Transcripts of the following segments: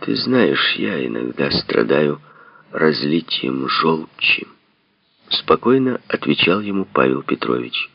Ты знаешь, я иногда страдаю разлитием желчи. Спокойно отвечал ему Павел Петрович.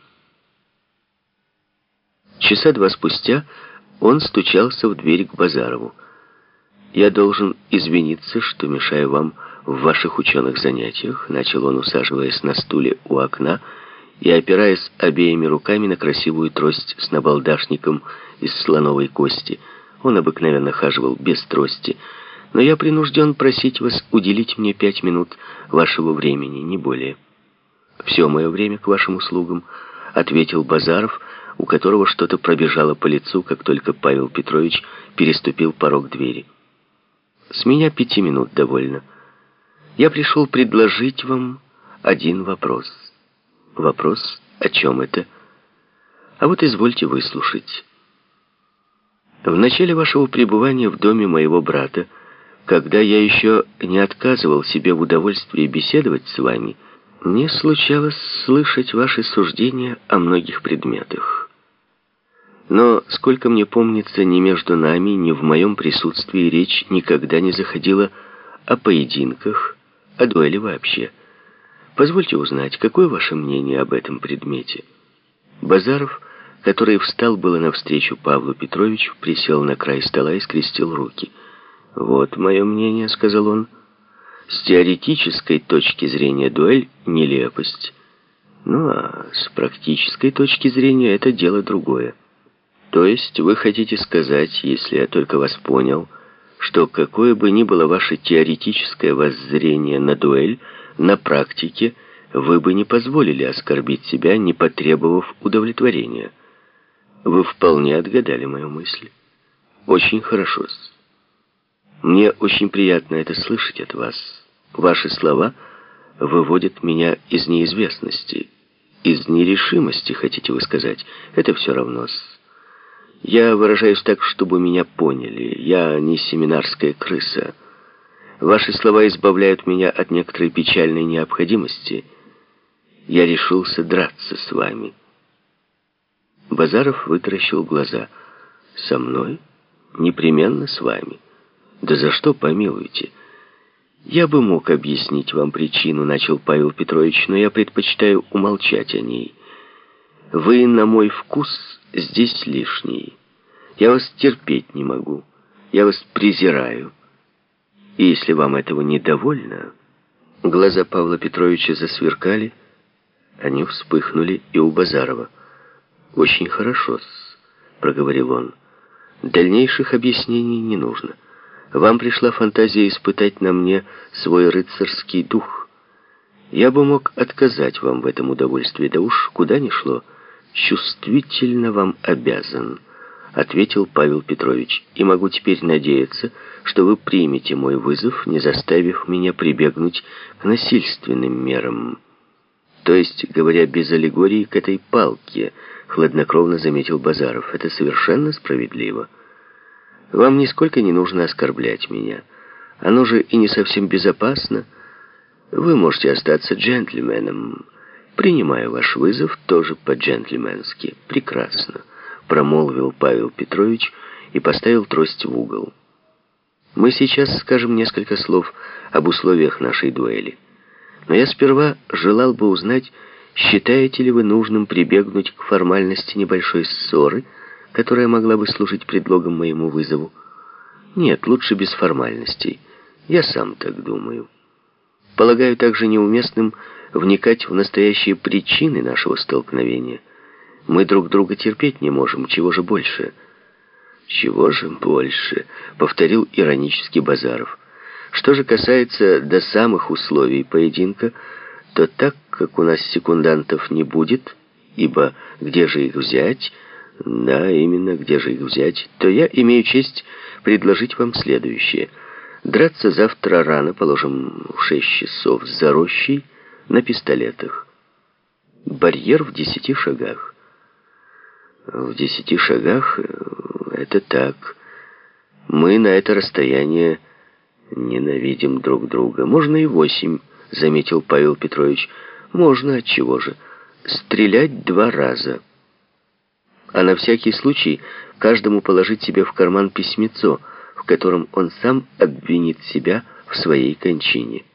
Часа два спустя он стучался в дверь к Базарову. «Я должен извиниться, что мешаю вам в ваших ученых занятиях», начал он, усаживаясь на стуле у окна и опираясь обеими руками на красивую трость с набалдашником из слоновой кости. Он обыкновенно хаживал без трости. «Но я принужден просить вас уделить мне 5 минут вашего времени, не более». «Все мое время к вашим услугам», — ответил Базаров, у которого что-то пробежало по лицу, как только Павел Петрович переступил порог двери. «С меня 5 минут довольно. Я пришел предложить вам один вопрос». «Вопрос? О чем это?» «А вот извольте выслушать. В начале вашего пребывания в доме моего брата, когда я еще не отказывал себе в удовольствии беседовать с вами, мне случалось слышать ваши суждения о многих предметах. Но, сколько мне помнится, ни между нами, ни в моем присутствии речь никогда не заходила о поединках, о дуэли вообще. Позвольте узнать, какое ваше мнение об этом предмете?» Базаров, который встал было навстречу Павлу Петровичу, присел на край стола и скрестил руки. «Вот мое мнение», — сказал он. «С теоретической точки зрения дуэль — нелепость. Ну а с практической точки зрения это дело другое. То есть вы хотите сказать, если я только вас понял, что какое бы ни было ваше теоретическое воззрение на дуэль, на практике вы бы не позволили оскорбить себя, не потребовав удовлетворения. Вы вполне отгадали мою мысль. Очень хорошо-с. Мне очень приятно это слышать от вас. Ваши слова выводят меня из неизвестности, из нерешимости, хотите вы сказать. Это все равно-с. Я выражаюсь так, чтобы меня поняли. Я не семинарская крыса. Ваши слова избавляют меня от некоторой печальной необходимости. Я решился драться с вами». Базаров вытаращил глаза. «Со мной? Непременно с вами. Да за что, помилуйте?» «Я бы мог объяснить вам причину», — начал Павел Петрович, «но я предпочитаю умолчать о ней. Вы, на мой вкус, здесь лишний. Я вас терпеть не могу. Я вас презираю. И если вам этого недовольно...» Глаза Павла Петровича засверкали, они вспыхнули и у Базарова. «Очень хорошо-с», — проговорил он. «Дальнейших объяснений не нужно. Вам пришла фантазия испытать на мне свой рыцарский дух. Я бы мог отказать вам в этом удовольствии, да уж куда ни шло. Чувствительно вам обязан», — ответил Павел Петрович, «и могу теперь надеяться, что вы примете мой вызов, не заставив меня прибегнуть к насильственным мерам». «То есть, говоря без аллегории, к этой палке», — хладнокровно заметил Базаров. «Это совершенно справедливо. Вам нисколько не нужно оскорблять меня. Оно же и не совсем безопасно. Вы можете остаться джентльменом. Принимаю ваш вызов тоже по-джентльменски. Прекрасно», — промолвил Павел Петрович и поставил трость в угол. «Мы сейчас скажем несколько слов об условиях нашей дуэли. Но я сперва желал бы узнать, считаете ли вы нужным прибегнуть к формальности небольшой ссоры, которая могла бы служить предлогом моему вызову? Нет, лучше без формальностей. Я сам так думаю. Полагаю также неуместным вникать в настоящие причины нашего столкновения. Мы друг друга терпеть не можем, чего же больше?» «Чего же больше?» — повторил иронически Базаров. «Что же касается до самых условий поединка, то так как у нас секундантов не будет, ибо где же их взять, да, именно где же их взять, то я имею честь предложить вам следующее. Драться завтра рано, положим, в 6 часов, за рощей, на пистолетах. Барьер в 10 шагах. В 10 шагах это так. Мы на это расстояние ненавидим друг друга. Можно и 8, заметил Павел Петрович. Можно, отчего же. Стрелять 2 раза. А на всякий случай каждому положить себе в карман письмецо, в котором он сам обвинит себя в своей кончине.